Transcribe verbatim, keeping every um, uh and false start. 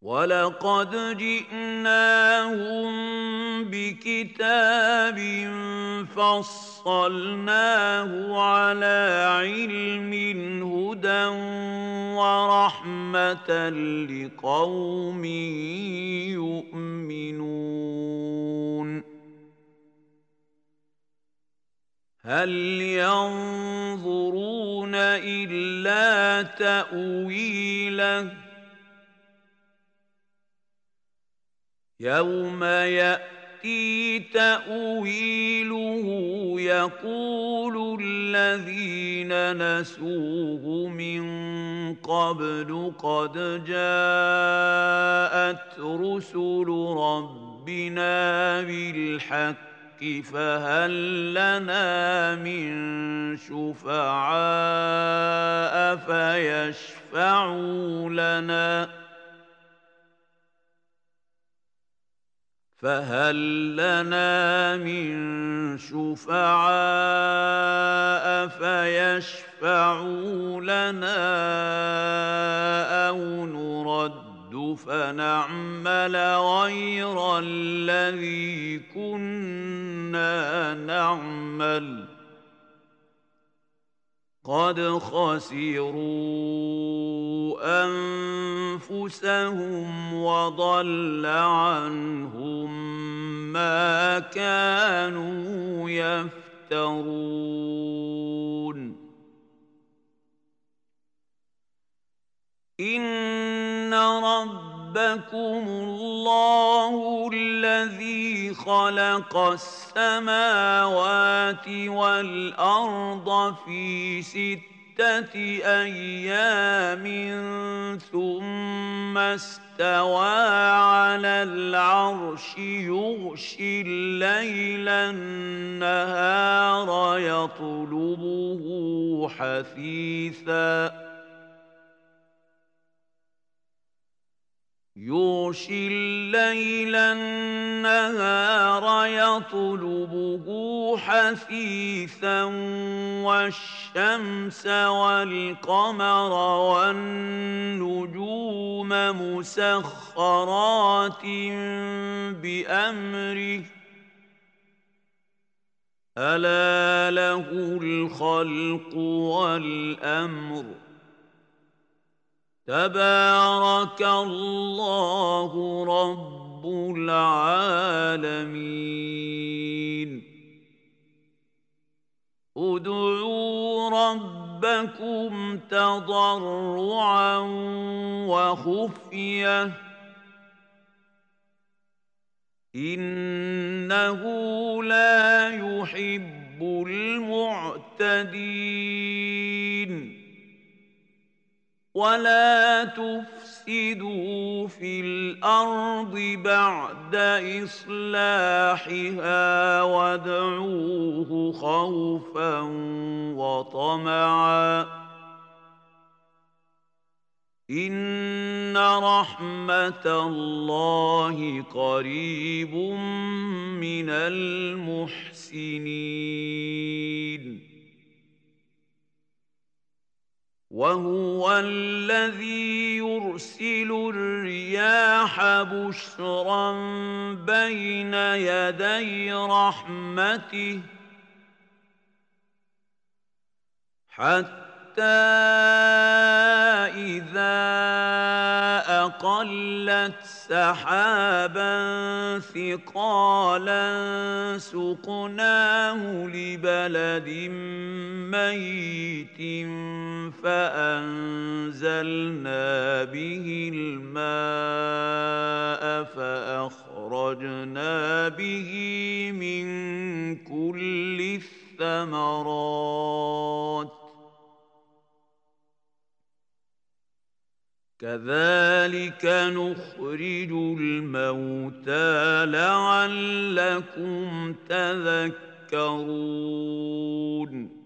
وَلَقَدْ جِئْنَاهُم بِكِتَابٍ فَصَّلْنَاهُ عَلَىٰ عِلْمٍ هُدًى وَرَحْمَةً لِّقَوْمٍ يُؤْمِنُونَ هَلْ يَنظُرُونَ إِلَّا تَأْوِيلَهُ يَوْمَ يَأْتِي تَأْوِيلُهُ يَقُولُ الَّذِينَ نَسُوهُ مِن قَبْلُ قَدْ جَاءَتْ رُسُلُ رَبِّنَا بِالْحَقِّ فَهَل لَّنَا مِن شُفَعَاءَ فَيَشْفَعُوا لَنَا فَهَل لَّنَا مِن شُفَعَاءَ فَيَشْفَعُوا لَنَا أَوْ نُرَدُّ فَنَعْمَلَ غَيْرَ الَّذِي كُنَّا نَعْمَلُ قَدْ خَسِرُوا أَنفُسَهُمْ وَضَلَّ عَنْهُم مَّا كَانُوا يَفْتَرُونَ إِنَّ رَبَّكُمُ اللَّهُ الَّذِي خَلَقَ السَّمَاوَاتِ وَالْأَرْضَ فِي سِتَّةِ أَيَّامٍ ثُمَّ اسْتَوَىٰ عَلَى الْعَرْشِ يُغْشِي اللَّيْلَ النَّهَارَ يَطْلُبُهُ حَثِيثًا يُغْشِي اللَّيْلَ النَّهَارَ يَطْلُبُهُ حَثِيثًا وَالشَّمْسَ وَالْقَمَرَ وَالنُّجُومَ مُسَخَّرَاتٍ بِأَمْرِهِ أَلَا لَهُ الْخَلْقُ وَالْأَمْرُ تَبَارَكَ اللَّهُ رَبُّ الْعَالَمِينَ ادْعُوا رَبَّكُمْ تَضَرُّعًا وَخُفْيَةً إِنَّهُ لَا يُحِبُّ الْمُعْتَدِينَ وَلَا تُفْسِدُوا فِي الْأَرْضِ بَعْدَ إِصْلَاحِهَا وَادْعُوهُ خَوْفًا وَطَمَعًا إِنَّ رَحْمَتَ اللَّهِ قَرِيبٌ مِّنَ الْمُحْسِنِينَ وَهُوَ الَّذِي يُرْسِلُ الرِّيَاحَ بُشْرًا بَيْنَ يَدَيْ رَحْمَتِهِ حَتَّى إِذَا أَقَلَّتْ سَحَابًا ثِقَالًا سُقْنَاهُ لِبَلَدٍ مَّيِّتٍ فَأَنزَلْنَا بِهِ الْمَاءَ فَأَخْرَجْنَا بِهِ مِن كُلِّ الثَّمَرَاتِ كَذَلِكَ نُخْرِجُ الْمَوْتَىٰ لَعَلَّكُمْ تَذَكَّرُونَ